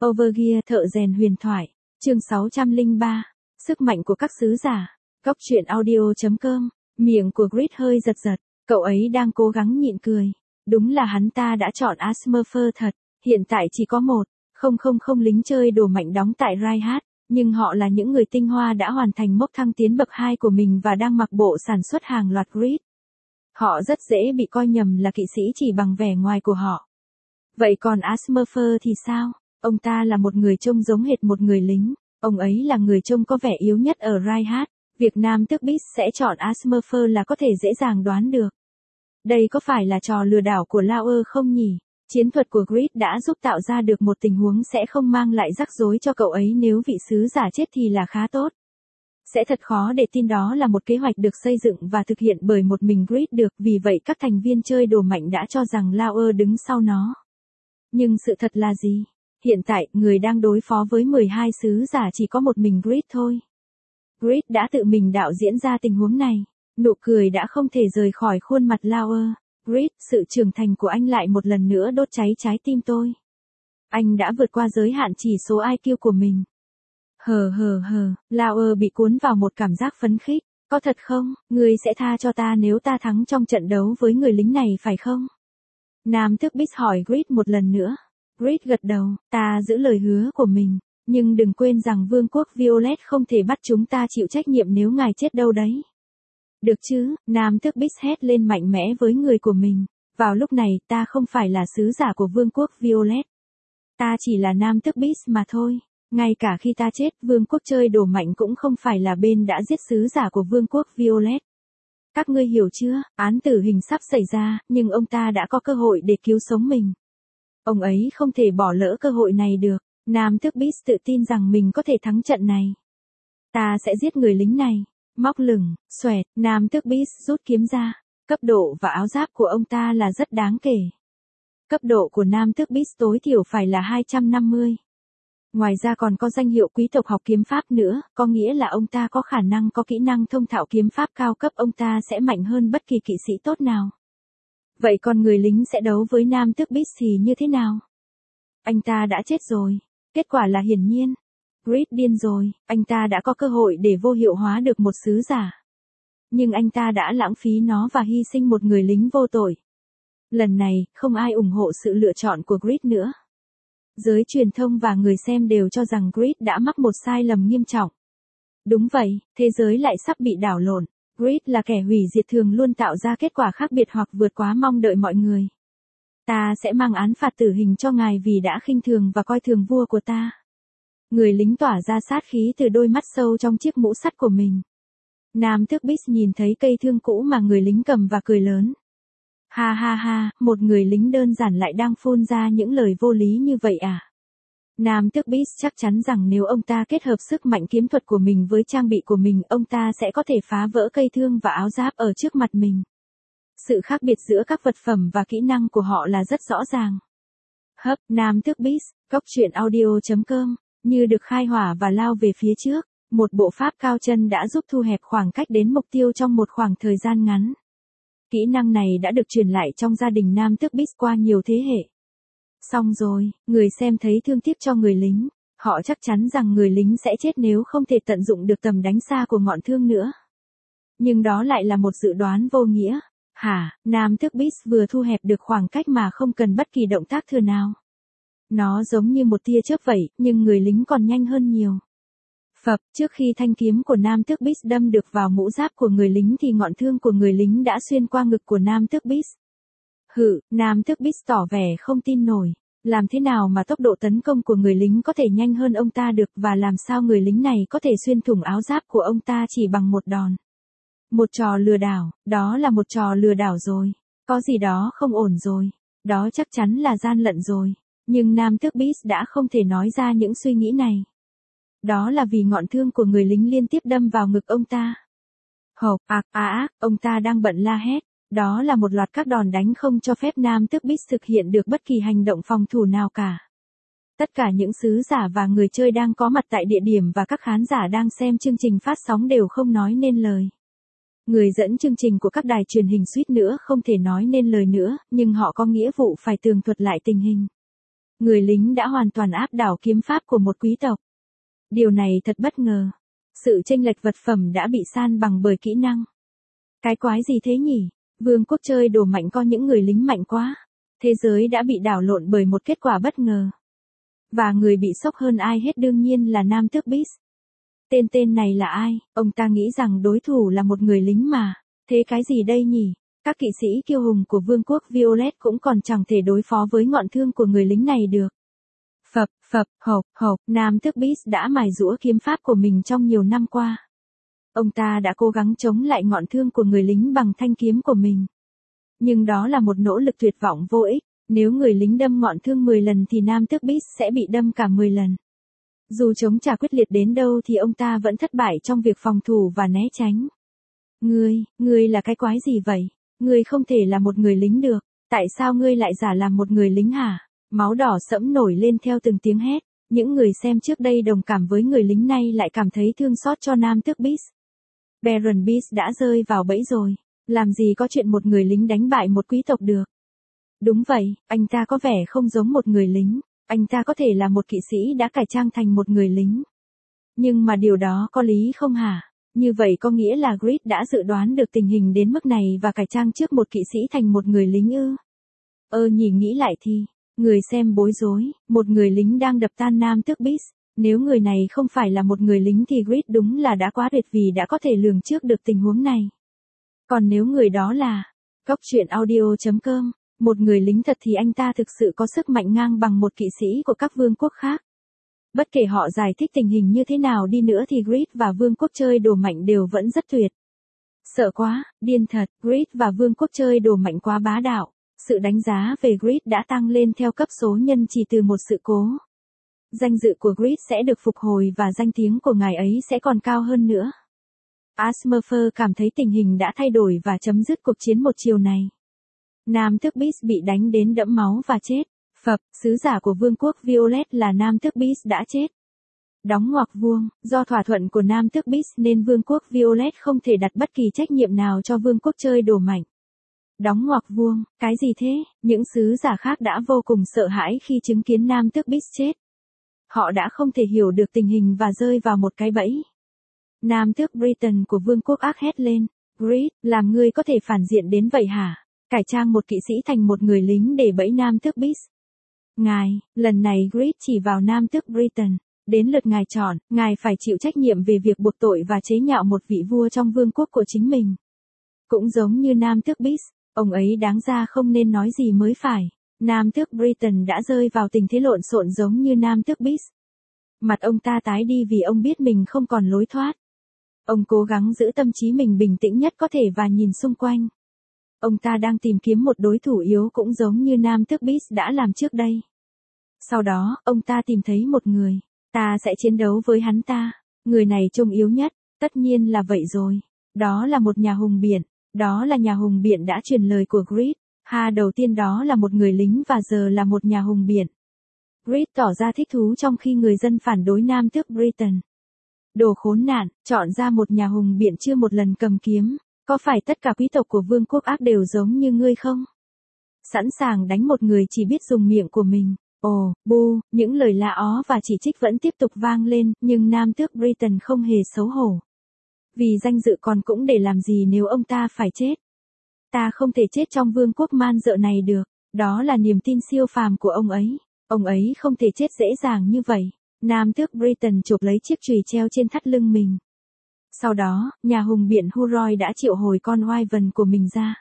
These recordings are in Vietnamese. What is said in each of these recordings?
Overgear thợ rèn huyền thoại. Chương 603. Sức mạnh của các sứ giả. Góc truyện audio.com. Miệng của Grid hơi giật giật. Cậu ấy đang cố gắng nhịn cười. Đúng là hắn ta đã chọn Asmurfer thật. Hiện tại chỉ có 1,000 lính chơi đồ mạnh đóng tại Reinhardt, nhưng họ là những người tinh hoa đã hoàn thành mốc thăng tiến bậc 2 của mình và đang mặc bộ sản xuất hàng loạt Grid. Họ rất dễ bị coi nhầm là kỵ sĩ chỉ bằng vẻ ngoài của họ. Vậy còn Asmurfer thì sao? Ông ta là một người trông giống hệt một người lính. Ông ấy là người trông có vẻ yếu nhất ở Reinhardt. Việc nam tước Beast sẽ chọn Asmurfer là có thể dễ dàng đoán được. Đây có phải là trò lừa đảo của Lauer không nhỉ? Chiến thuật của Grid đã giúp tạo ra được một tình huống sẽ không mang lại rắc rối cho cậu ấy nếu vị sứ giả chết thì là khá tốt. Sẽ thật khó để tin đó là một kế hoạch được xây dựng và thực hiện bởi một mình Grid được, vì vậy các thành viên chơi đồ mạnh đã cho rằng Lauer đứng sau nó. Nhưng sự thật là gì? Hiện tại, người đang đối phó với 12 sứ giả chỉ có một mình Grid thôi. Grid đã tự mình đạo diễn ra tình huống này. Nụ cười đã không thể rời khỏi khuôn mặt Lauer. Grid, sự trưởng thành của anh lại một lần nữa đốt cháy trái tim tôi. Anh đã vượt qua giới hạn chỉ số IQ của mình. Lauer bị cuốn vào một cảm giác phấn khích. Có thật không? Ngươi sẽ tha cho ta nếu ta thắng trong trận đấu với người lính này phải không? Nam tước Beast hỏi Grid một lần nữa. Grid gật đầu, ta giữ lời hứa của mình. Nhưng đừng quên rằng vương quốc Violet không thể bắt chúng ta chịu trách nhiệm nếu ngài chết đâu đấy. Được chứ, Nam tước Beast hét lên mạnh mẽ với người của mình. Vào lúc này, ta không phải là sứ giả của vương quốc Violet. Ta chỉ là Nam tước Beast mà thôi. Ngay cả khi ta chết, vương quốc chơi đồ mạnh cũng không phải là bên đã giết sứ giả của vương quốc Violet. Các ngươi hiểu chưa, án tử hình sắp xảy ra, nhưng ông ta đã có cơ hội để cứu sống mình. Ông ấy không thể bỏ lỡ cơ hội này được. Nam tước Beast tự tin rằng mình có thể thắng trận này. Ta sẽ giết người lính này. Móc lửng, xoẹt, Nam tước Beast rút kiếm ra. Cấp độ và áo giáp của ông ta là rất đáng kể. Cấp độ của Nam tước Beast tối thiểu phải là 250. Ngoài ra còn có danh hiệu quý tộc học kiếm pháp nữa, có nghĩa là ông ta có khả năng có kỹ năng thông thạo kiếm pháp cao cấp, ông ta sẽ mạnh hơn bất kỳ kỵ sĩ tốt nào. Vậy còn người lính sẽ đấu với Nam tước Beast thì như thế nào? Anh ta đã chết rồi. Kết quả là hiển nhiên. Grid điên rồi, anh ta đã có cơ hội để vô hiệu hóa được một sứ giả. Nhưng anh ta đã lãng phí nó và hy sinh một người lính vô tội. Lần này, không ai ủng hộ sự lựa chọn của Grid nữa. Giới truyền thông và người xem đều cho rằng Grid đã mắc một sai lầm nghiêm trọng. Đúng vậy, thế giới lại sắp bị đảo lộn. Grid là kẻ hủy diệt thường luôn tạo ra kết quả khác biệt hoặc vượt quá mong đợi mọi người. Ta sẽ mang án phạt tử hình cho ngài vì đã khinh thường và coi thường vua của ta. Người lính tỏa ra sát khí từ đôi mắt sâu trong chiếc mũ sắt của mình. Nam tước Beast nhìn thấy cây thương cũ mà người lính cầm và cười lớn. Ha, một người lính đơn giản lại đang phun ra những lời vô lý như vậy à? Nam tước Beast chắc chắn rằng nếu ông ta kết hợp sức mạnh kiếm thuật của mình với trang bị của mình, ông ta sẽ có thể phá vỡ cây thương và áo giáp ở trước mặt mình. Sự khác biệt giữa các vật phẩm và kỹ năng của họ là rất rõ ràng. Nam tước Beast, góc truyện audio.com, như được khai hỏa và lao về phía trước. Một bộ pháp cao chân đã giúp thu hẹp khoảng cách đến mục tiêu trong một khoảng thời gian ngắn. Kỹ năng này đã được truyền lại trong gia đình Nam tước Beast qua nhiều thế hệ. Xong rồi, người xem thấy thương tiếc cho người lính. Họ chắc chắn rằng người lính sẽ chết nếu không thể tận dụng được tầm đánh xa của ngọn thương nữa. Nhưng đó lại là một dự đoán vô nghĩa. Nam tước Beast vừa thu hẹp được khoảng cách mà không cần bất kỳ động tác thừa nào. Nó giống như một tia chớp vậy, nhưng người lính còn nhanh hơn nhiều. Trước khi thanh kiếm của Nam tước Beast đâm được vào mũ giáp của người lính thì ngọn thương của người lính đã xuyên qua ngực của Nam tước Beast. Nam tước Beast tỏ vẻ không tin nổi. Làm thế nào mà tốc độ tấn công của người lính có thể nhanh hơn ông ta được, và làm sao người lính này có thể xuyên thủng áo giáp của ông ta chỉ bằng một đòn? Một trò lừa đảo, đó là một trò lừa đảo rồi. Có gì đó không ổn rồi. Đó chắc chắn là gian lận rồi. Nhưng Nam tước Beast đã không thể nói ra những suy nghĩ này. Đó là vì ngọn thương của người lính liên tiếp đâm vào ngực ông ta. Ông ta đang bận la hét. Đó là một loạt các đòn đánh không cho phép Nam tước Beast thực hiện được bất kỳ hành động phòng thủ nào cả. Tất cả những sứ giả và người chơi đang có mặt tại địa điểm và các khán giả đang xem chương trình phát sóng đều không nói nên lời. Người dẫn chương trình của các đài truyền hình suýt nữa không thể nói nên lời nữa, nhưng họ có nghĩa vụ phải tường thuật lại tình hình. người lính đã hoàn toàn áp đảo kiếm pháp của một quý tộc. Điều này thật bất ngờ. Sự chênh lệch vật phẩm đã bị san bằng bởi kỹ năng. Cái quái gì thế nhỉ? Vương quốc chơi đồ mạnh có những người lính mạnh quá. Thế giới đã bị đảo lộn bởi một kết quả bất ngờ. Và người bị sốc hơn ai hết đương nhiên là Nam Tước Beast. Tên này là ai? Ông ta nghĩ rằng đối thủ là một người lính mà. Thế cái gì đây nhỉ? Các kỵ sĩ kiêu hùng của Vương quốc Violet cũng còn chẳng thể đối phó với ngọn thương của người lính này được. Phập, hộc, Nam Tước Beast đã mài giũa kiếm pháp của mình trong nhiều năm qua. Ông ta đã cố gắng chống lại ngọn thương của người lính bằng thanh kiếm của mình. Nhưng đó là một nỗ lực tuyệt vọng vô ích. Nếu người lính đâm ngọn thương 10 lần thì Nam Tước Beast sẽ bị đâm cả 10 lần. Dù chống trả quyết liệt đến đâu thì ông ta vẫn thất bại trong việc phòng thủ và né tránh. Ngươi là cái quái gì vậy? Ngươi không thể là một người lính được. Tại sao ngươi lại giả làm một người lính hả? Máu đỏ sẫm nổi lên theo từng tiếng hét. Những người xem trước đây đồng cảm với người lính này lại cảm thấy thương xót cho Nam Tước Beast. Baron Beast đã rơi vào bẫy rồi. Làm gì có chuyện một người lính đánh bại một quý tộc được. Đúng vậy, anh ta có vẻ không giống một người lính. Anh ta có thể là một kỵ sĩ đã cải trang thành một người lính. Nhưng mà điều đó có lý không hả? Như vậy có nghĩa là Grid đã dự đoán được tình hình đến mức này và cải trang trước một kỵ sĩ thành một người lính ư? Nghĩ lại thì, người xem bối rối, một người lính đang đập tan Nam Tước Beast. Nếu người này không phải là một người lính thì Grid đúng là đã quá tuyệt vì đã có thể lường trước được tình huống này. Còn nếu người đó là Goctruyện.audio.com, một người lính thật thì anh ta thực sự có sức mạnh ngang bằng một kỵ sĩ của các vương quốc khác. Bất kể họ giải thích tình hình như thế nào đi nữa thì Grid và vương quốc chơi đồ mạnh đều vẫn rất tuyệt. Sợ quá, điên thật, Grid và vương quốc chơi đồ mạnh quá bá đạo. Sự đánh giá về Grid đã tăng lên theo cấp số nhân chỉ từ một sự cố. Danh dự của Grid sẽ được phục hồi và danh tiếng của ngài ấy sẽ còn cao hơn nữa. Asmurfer cảm thấy tình hình đã thay đổi và chấm dứt cuộc chiến một chiều này. Nam Tước Beast bị đánh đến đẫm máu và chết. Sứ giả của vương quốc Violet là Nam Tước Beast đã chết. Đóng ngoặc vuông, do thỏa thuận của Nam Tước Beast nên vương quốc Violet không thể đặt bất kỳ trách nhiệm nào cho vương quốc chơi đồ mạnh. Đóng ngoặc vuông, cái gì thế? Những sứ giả khác đã vô cùng sợ hãi khi chứng kiến Nam Tước Beast chết. Họ đã không thể hiểu được tình hình và rơi vào một cái bẫy. Nam Tước Britain của vương quốc ác hét lên. Grid, làm ngươi có thể phản diện đến vậy hả? Cải trang một kỵ sĩ thành một người lính để bẫy Nam Tước Beast. Lần này Grid chỉ vào Nam Tước Britain. Đến lượt ngài chọn, ngài phải chịu trách nhiệm về việc buộc tội và chế nhạo một vị vua trong vương quốc của chính mình. Cũng giống như Nam Tước Beast, ông ấy đáng ra không nên nói gì mới phải. Nam Tước Britain đã rơi vào tình thế lộn xộn giống như Nam Tước Beast. Mặt ông ta tái đi vì ông biết mình không còn lối thoát. Ông cố gắng giữ tâm trí mình bình tĩnh nhất có thể và nhìn xung quanh. Ông ta đang tìm kiếm một đối thủ yếu cũng giống như Nam Tước Beast đã làm trước đây. Sau đó, ông ta tìm thấy một người. Ta sẽ chiến đấu với hắn ta. Người này trông yếu nhất. Tất nhiên là vậy rồi. Đó là một nhà hùng biện. Đó là nhà hùng biện đã truyền lời của Grid. Đầu tiên đó là một người lính và giờ là một nhà hùng biện. Grid tỏ ra thích thú trong khi người dân phản đối Nam Tước Britain. Đồ khốn nạn, chọn ra một nhà hùng biện chưa một lần cầm kiếm. Có phải tất cả quý tộc của vương quốc ác đều giống như ngươi không? Sẵn sàng đánh một người chỉ biết dùng miệng của mình. Những lời la ó và chỉ trích vẫn tiếp tục vang lên, nhưng Nam Tước Britain không hề xấu hổ. Vì danh dự còn cũng để làm gì nếu ông ta phải chết. Ta không thể chết trong vương quốc man dợ này được, đó là niềm tin siêu phàm của ông ấy. Ông ấy không thể chết dễ dàng như vậy. Nam Tước Britain chụp lấy chiếc chùy treo trên thắt lưng mình. Sau đó, nhà hùng biện Huroy đã triệu hồi con Wyvern của mình ra.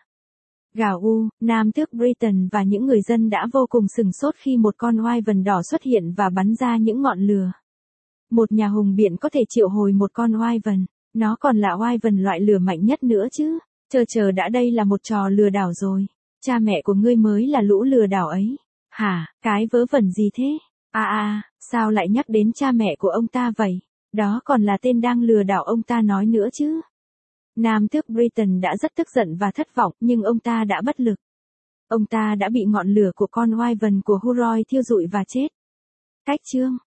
Nam Tước Britain và những người dân đã vô cùng sửng sốt khi một con Wyvern đỏ xuất hiện và bắn ra những ngọn lửa. Một nhà hùng biện có thể triệu hồi một con Wyvern, nó còn là Wyvern loại lửa mạnh nhất nữa chứ. Chờ đã, đây là một trò lừa đảo rồi. Cha mẹ của ngươi mới là lũ lừa đảo ấy. Hả, cái vớ vẩn gì thế? Sao lại nhắc đến cha mẹ của ông ta vậy? Đó còn là tên đang lừa đảo ông ta nói nữa chứ. Nam Tước Britain đã rất tức giận và thất vọng, nhưng ông ta đã bất lực. Ông ta đã bị ngọn lửa của con Wyvern của Huroy thiêu rụi và chết. Cách chương